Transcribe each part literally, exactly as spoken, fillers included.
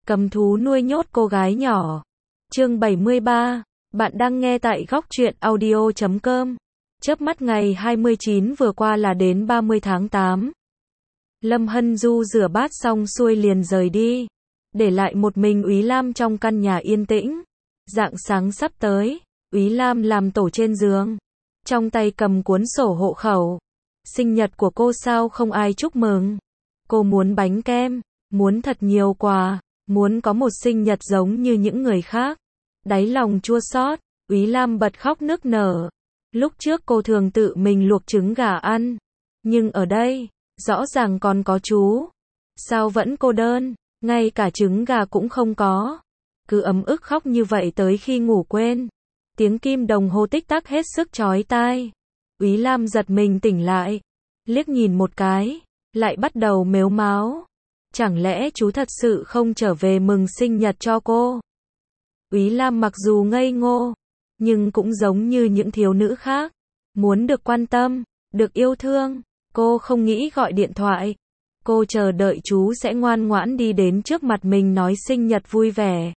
Cầm thú nuôi nhốt cô gái nhỏ. Chương bảy mươi ba. Bạn đang nghe tại góc truyện audio chấm com. Chớp mắt ngày hai mươi chín vừa qua là đến ba mươi tháng tám. Lâm Hân Du rửa bát xong xuôi liền rời đi, để lại một mình Úy Lam trong căn nhà yên tĩnh. Rạng sáng sắp tới, Úy Lam làm tổ trên giường, trong tay cầm cuốn sổ hộ khẩu. Sinh nhật của cô sao không ai chúc mừng? Cô muốn bánh kem, muốn thật nhiều quà, muốn có một sinh nhật giống như những người khác. Đáy lòng chua xót, Úy Lam bật khóc nức nở. Lúc trước cô thường tự mình luộc trứng gà ăn, nhưng ở đây, rõ ràng còn có chú. Sao vẫn cô đơn, ngay cả trứng gà cũng không có. Cứ ấm ức khóc như vậy tới khi ngủ quên. Tiếng kim đồng hồ tích tắc hết sức chói tai. Úy Lam giật mình tỉnh lại, liếc nhìn một cái, lại bắt đầu mếu máo. Chẳng lẽ chú thật sự không trở về mừng sinh nhật cho cô? Úy Lam mặc dù ngây ngô, nhưng cũng giống như những thiếu nữ khác, muốn được quan tâm, được yêu thương. Cô không nghĩ gọi điện thoại. Cô chờ đợi chú sẽ ngoan ngoãn đi đến trước mặt mình nói sinh nhật vui vẻ.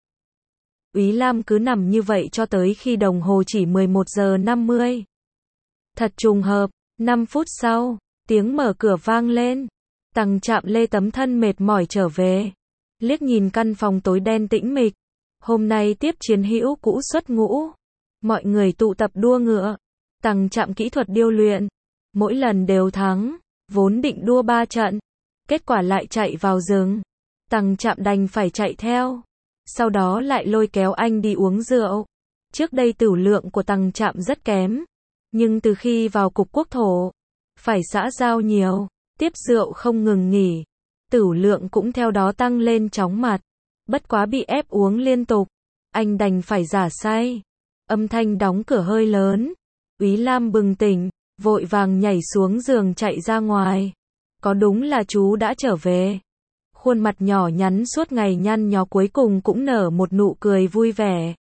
Úy Lam cứ nằm như vậy cho tới khi đồng hồ chỉ mười một giờ năm mươi. Thật trùng hợp, năm phút sau, tiếng mở cửa vang lên. Tằng Trạm lê tấm thân mệt mỏi trở về, liếc nhìn căn phòng tối đen tĩnh mịch. Hôm nay tiếp chiến hữu cũ xuất ngũ, mọi người tụ tập đua ngựa. Tằng Trạm kỹ thuật điêu luyện, mỗi lần đều thắng, vốn định đua ba trận, kết quả lại chạy vào rừng. Tằng Trạm đành phải chạy theo, sau đó lại lôi kéo anh đi uống rượu. Trước đây tửu lượng của Tằng Trạm rất kém, nhưng từ khi vào cục quốc thổ, phải xã giao nhiều, tiếp rượu không ngừng nghỉ, tửu lượng cũng theo đó tăng lên chóng mặt. Bất quá bị ép uống liên tục, anh đành phải giả say. Âm thanh đóng cửa hơi lớn, Úy Lam bừng tỉnh, vội vàng nhảy xuống giường chạy ra ngoài. Có đúng là chú đã trở về. Khuôn mặt nhỏ nhắn suốt ngày nhăn nhó cuối cùng cũng nở một nụ cười vui vẻ.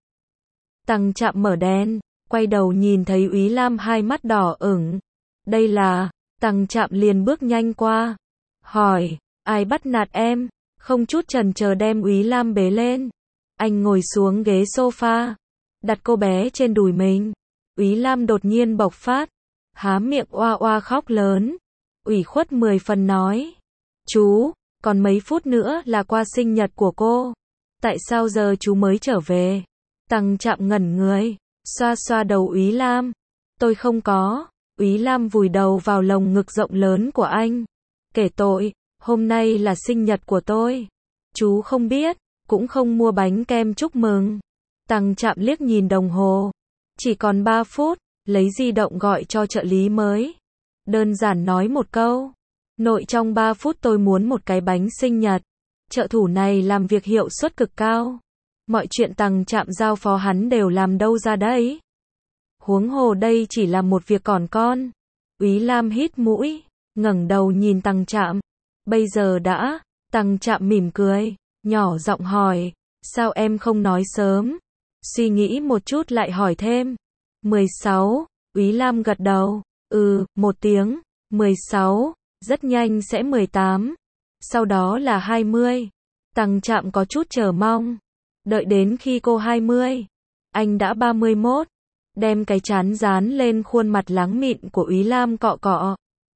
Tằng Trạm mở đèn, quay đầu nhìn thấy Úy Lam hai mắt đỏ ửng. Đây là... Tằng Trạm liền bước nhanh qua, hỏi, ai bắt nạt em? Không chút chần chờ đem Úy Lam bế lên. Anh ngồi xuống ghế sofa, đặt cô bé trên đùi mình. Úy Lam đột nhiên bộc phát, há miệng oa oa khóc lớn, ủy khuất mười phần nói, chú, còn mấy phút nữa là qua sinh nhật của cô, tại sao giờ chú mới trở về? Tằng Trạm ngẩn người, xoa xoa đầu Úy Lam, tôi không có. Úy Lam vùi đầu vào lồng ngực rộng lớn của anh, kể tội, hôm nay là sinh nhật của tôi. Chú không biết, cũng không mua bánh kem chúc mừng. Tằng Trạm liếc nhìn đồng hồ, chỉ còn ba phút, lấy di động gọi cho trợ lý mới. Đơn giản nói một câu, nội trong ba phút tôi muốn một cái bánh sinh nhật. Trợ thủ này làm việc hiệu suất cực cao. Mọi chuyện Tằng Trạm giao phó hắn đều làm đâu ra đấy. Huống hồ đây chỉ là một việc còn con. Úy Lam hít mũi, ngẩng đầu nhìn Tằng Trạm. Bây giờ đã? Tằng Trạm mỉm cười, nhỏ giọng hỏi, sao em không nói sớm? Suy nghĩ một chút lại hỏi thêm. mười sáu, Úy Lam gật đầu, ừ, một tiếng, mười sáu, rất nhanh sẽ mười tám, sau đó là hai mươi. Tằng Trạm có chút chờ mong, đợi đến khi cô hai mươi, anh đã ba mươi mốt. Đem cái trán dán lên khuôn mặt láng mịn của Úy Lam cọ cọ.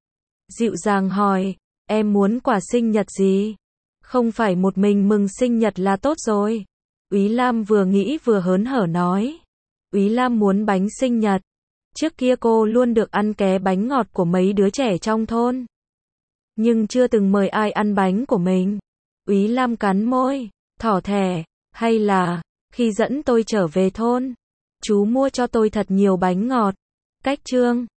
Dịu dàng hỏi, em muốn quà sinh nhật gì? Không phải một mình mừng sinh nhật là tốt rồi. Úy Lam vừa nghĩ vừa hớn hở nói. Úy Lam muốn bánh sinh nhật. Trước kia cô luôn được ăn ké bánh ngọt của mấy đứa trẻ trong thôn, nhưng chưa từng mời ai ăn bánh của mình. Úy Lam cắn môi, thỏ thẻ, hay là, khi dẫn tôi trở về thôn, chú mua cho tôi thật nhiều bánh ngọt. Cách chương